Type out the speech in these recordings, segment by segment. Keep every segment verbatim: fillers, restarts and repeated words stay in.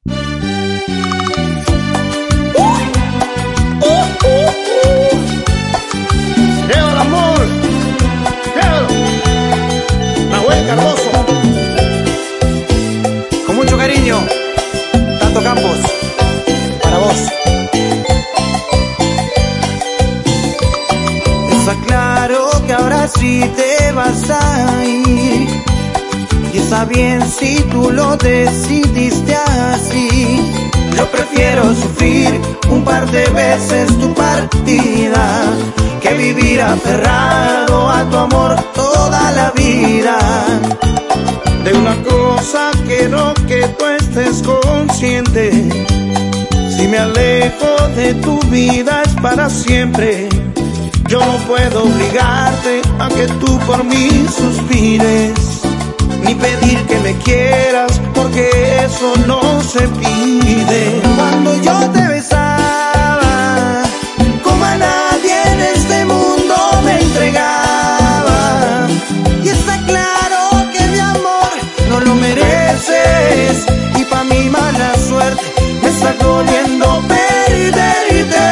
Cardoso, con mucho cariño, Tato Campos, para vos. Está claro que ahora sí te vas a ir, y está bien si tú lo decidiste así. Yo prefiero sufrir un par de veces tu partida que vivir aferrado a tu amor toda la vida. De una cosa quiero que tú estés consciente: si me alejo de tu vida es para siempre. Yo no puedo obligarte a que tú por mí suspires, ni pedir que me quieras, porque eso no se pide. Cuando yo te besaba, como a nadie en este mundo me entregaba, y está claro que mi amor no lo mereces, y pa' mi mala suerte me está doliendo perderte.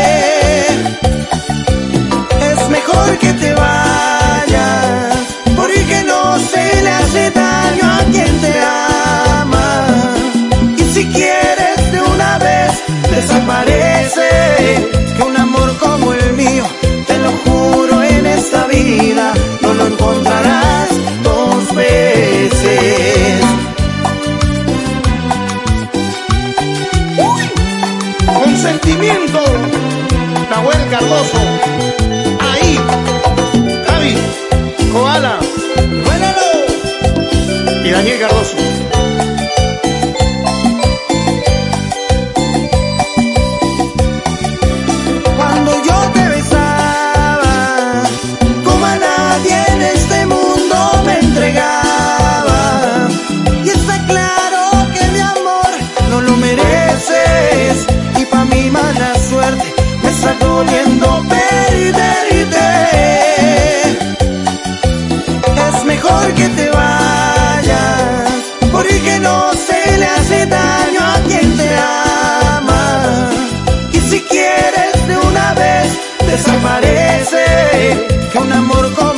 Es mejor que te vayas, porque no se le hace daño a quien te ama, y si quieres de una vez desaparece, que un amor como el mío, te lo juro, en esta vida no lo encontrarás dos veces. Con sentimiento, Nahuel Cardoso, ahí, Javi, Koala, y Daniel Cardoso. Cuando yo te besaba, como a nadie en este mundo me entregaba, y está claro que mi amor no lo mereces, y pa' mi mala suerte me está doliendo perderte. Es mejor que te vayas, porque no se le hace daño a quien te ama, y si quieres de una vez desaparece, que un amor como